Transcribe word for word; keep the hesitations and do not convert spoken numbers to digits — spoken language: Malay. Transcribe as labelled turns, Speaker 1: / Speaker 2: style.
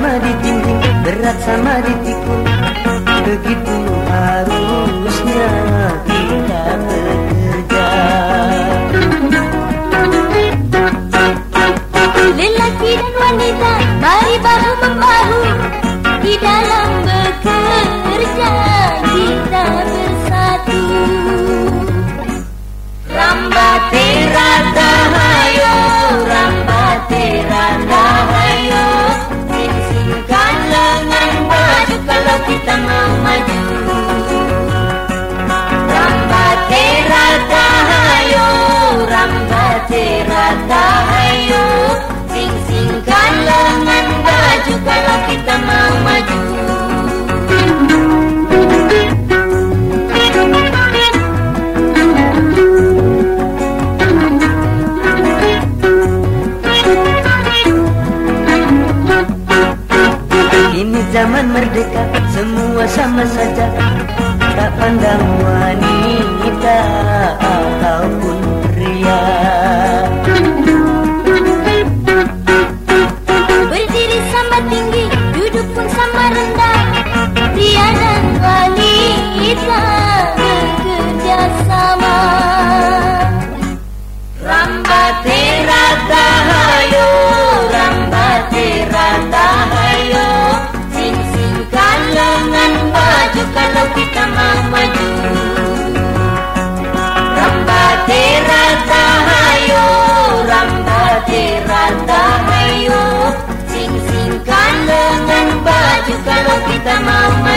Speaker 1: sama ditingging, berat sama dipikul. Begitu harusnya kita bekerja.
Speaker 2: Lelaki dan wanita, mari bahu membahu di dalam bekerja kita bersatu. Rambate rata hayo, rambate rata hayo, sing-singkan lengan baju kalau kita mau maju. Rambate rata hayo, rambate rata hayo, sing-singkan lengan baju kalau kita mau maju.
Speaker 1: Ini zaman merdeka, semua sama saja, tak pandang wanita ataupun pria.
Speaker 2: Berdiri sama tinggi, duduk pun sama rendah, pria dan wanita bekerja sama. Rambate rata hayo, rambate rata hayo, sing-singkan lengan baju kalau kita mau maju. Rambate rata hayo, rambate rata hayo, sing-singkan lengan baju kalau kita mau maju.